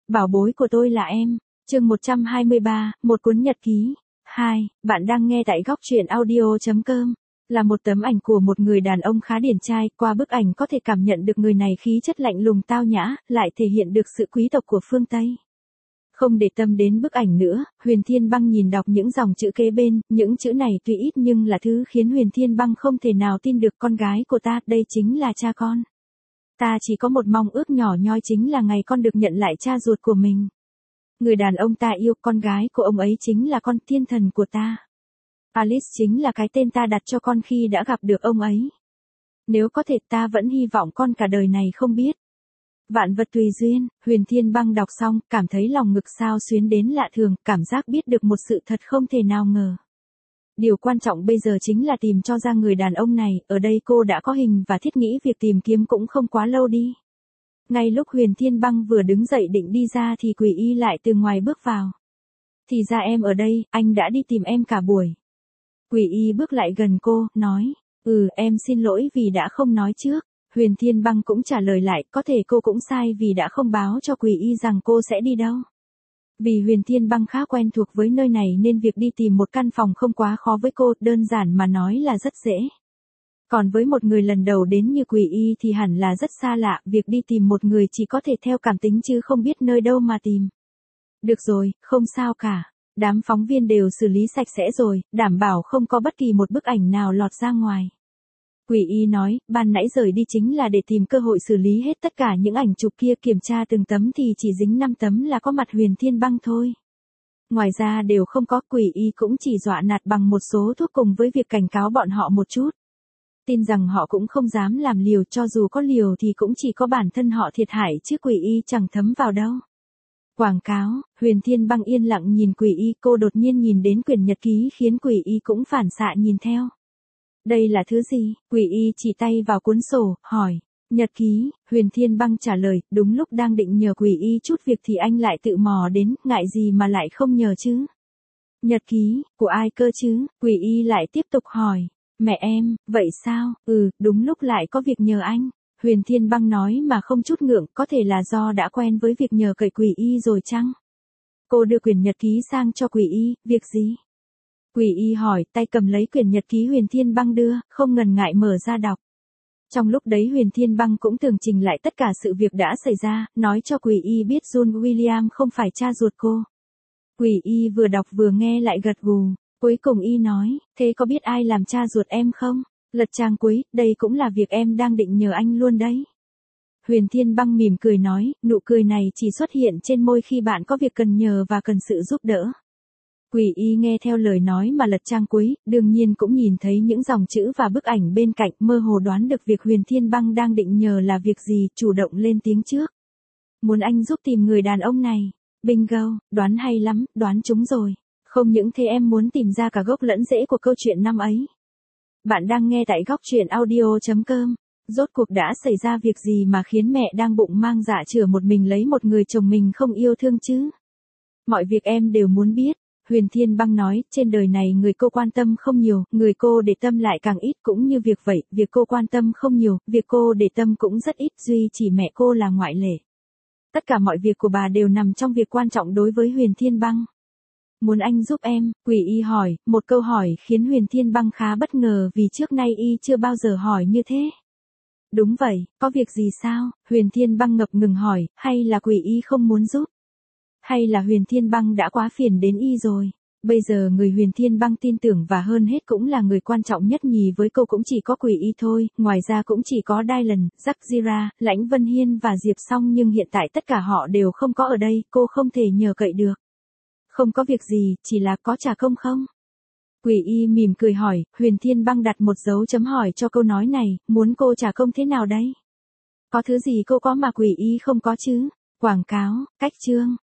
Bảo bối của tôi là em. Chương 123, một cuốn nhật ký. 2. Bạn đang nghe tại góc truyện audio.com. Là một tấm ảnh của một người đàn ông khá điển trai, qua bức ảnh có thể cảm nhận được người này khí chất lạnh lùng tao nhã, lại thể hiện được sự quý tộc của phương Tây. Không để tâm đến bức ảnh nữa, Huyền Thiên Băng nhìn đọc những dòng chữ kế bên, những chữ này tuy ít nhưng là thứ khiến Huyền Thiên Băng không thể nào tin được. Con gái của ta, đây chính là cha con. Ta chỉ có một mong ước nhỏ nhoi, chính là ngày con được nhận lại cha ruột của mình. Người đàn ông ta yêu, con gái của ông ấy chính là con thiên thần của ta. Alice chính là cái tên ta đặt cho con khi đã gặp được ông ấy. Nếu có thể ta vẫn hy vọng con cả đời này không biết. Vạn vật tùy duyên. Huyền Thiên Băng đọc xong, cảm thấy lòng ngực xao xuyến đến lạ thường, cảm giác biết được một sự thật không thể nào ngờ. Điều quan trọng bây giờ chính là tìm cho ra người đàn ông này, ở đây cô đã có hình và thiết nghĩ việc tìm kiếm cũng không quá lâu đi. Ngay lúc Huyền Thiên Băng vừa đứng dậy định đi ra thì Quỷ Y lại từ ngoài bước vào. Thì ra em ở đây, anh đã đi tìm em cả buổi. Quỷ Y bước lại gần cô, nói, em xin lỗi vì đã không nói trước. Huyền Thiên Băng cũng trả lời lại, có thể cô cũng sai vì đã không báo cho Quỷ Y rằng cô sẽ đi đâu. Vì Huyền Thiên Băng khá quen thuộc với nơi này nên việc đi tìm một căn phòng không quá khó với cô, đơn giản mà nói là rất dễ. Còn với một người lần đầu đến như Quỷ Y thì hẳn là rất xa lạ, việc đi tìm một người chỉ có thể theo cảm tính chứ không biết nơi đâu mà tìm. Được rồi, không sao cả. Đám phóng viên đều xử lý sạch sẽ rồi, đảm bảo không có bất kỳ một bức ảnh nào lọt ra ngoài. Quỷ Y nói, ban nãy rời đi chính là để tìm cơ hội xử lý hết tất cả những ảnh chụp kia, kiểm tra từng tấm thì chỉ dính 5 tấm là có mặt Huyền Thiên Băng thôi. Ngoài ra đều không có. Quỷ Y cũng chỉ dọa nạt bằng một số thuốc cùng với việc cảnh cáo bọn họ một chút. Tin rằng họ cũng không dám làm liều, cho dù có liều thì cũng chỉ có bản thân họ thiệt hại chứ Quỷ Y chẳng thấm vào đâu. Quảng cáo. Huyền Thiên Băng yên lặng nhìn Quỷ Y, cô đột nhiên nhìn đến quyển nhật ký khiến Quỷ Y cũng phản xạ nhìn theo. Đây là thứ gì? Quỷ Y chỉ tay vào cuốn sổ, hỏi. Nhật ký. Huyền Thiên Băng trả lời, đúng lúc đang định nhờ Quỷ Y chút việc thì anh lại tự mò đến, ngại gì mà lại không nhờ chứ? Nhật ký, của ai cơ chứ? Quỷ Y lại tiếp tục hỏi. Mẹ em. Vậy sao? Đúng lúc lại có việc nhờ anh. Huyền Thiên Băng nói mà không chút ngượng, có thể là do đã quen với việc nhờ cậy Quỷ Y rồi chăng? Cô đưa quyển nhật ký sang cho Quỷ Y, việc gì? Quỷ Y hỏi, tay cầm lấy quyển nhật ký Huyền Thiên Băng đưa, không ngần ngại mở ra đọc. Trong lúc đấy Huyền Thiên Băng cũng tường trình lại tất cả sự việc đã xảy ra, nói cho Quỷ Y biết John William không phải cha ruột cô. Quỷ Y vừa đọc vừa nghe lại gật gù. Cuối cùng Y nói, thế có biết ai làm cha ruột em không? Lật trang cuối, đây cũng là việc em đang định nhờ anh luôn đấy. Huyền Thiên Băng mỉm cười nói, nụ cười này chỉ xuất hiện trên môi khi bạn có việc cần nhờ và cần sự giúp đỡ. Quỷ Y nghe theo lời nói mà lật trang cuối, đương nhiên cũng nhìn thấy những dòng chữ và bức ảnh bên cạnh, mơ hồ đoán được việc Huyền Thiên Băng đang định nhờ là việc gì, chủ động lên tiếng trước. Muốn anh giúp tìm người đàn ông này. Bingo, đoán hay lắm, đoán trúng rồi. Không những thế em muốn tìm ra cả gốc lẫn rễ của câu chuyện năm ấy. Bạn đang nghe tại góc truyện audio.com. Rốt cuộc đã xảy ra việc gì mà khiến mẹ đang bụng mang dạ chửa một mình lấy một người chồng mình không yêu thương chứ? Mọi việc em đều muốn biết. Huyền Thiên Băng nói, trên đời này người cô quan tâm không nhiều, người cô để tâm lại càng ít, cũng như việc vậy, việc cô quan tâm không nhiều, việc cô để tâm cũng rất ít, duy chỉ mẹ cô là ngoại lệ. Tất cả mọi việc của bà đều nằm trong việc quan trọng đối với Huyền Thiên Băng. Muốn anh giúp em? Quỷ Y hỏi, một câu hỏi khiến Huyền Thiên Băng khá bất ngờ vì trước nay Y chưa bao giờ hỏi như thế. Đúng vậy, có việc gì sao? Huyền Thiên Băng ngập ngừng hỏi, hay là Quỷ Y không muốn giúp? Hay là Huyền Thiên Băng đã quá phiền đến Y rồi? Bây giờ người Huyền Thiên Băng tin tưởng và hơn hết cũng là người quan trọng nhất nhì với cô cũng chỉ có Quỷ Y thôi, ngoài ra cũng chỉ có Dylan, Jack Zira, Lãnh Vân Hiên và Diệp Song, nhưng hiện tại tất cả họ đều không có ở đây, cô không thể nhờ cậy được. Không có việc gì, chỉ là có trả công không? Quỷ Y mỉm cười hỏi, Huyền Thiên Băng đặt một dấu chấm hỏi cho câu nói này, muốn cô trả công thế nào đấy? Có thứ gì cô có mà Quỷ Y không có chứ? Quảng cáo, cách chương.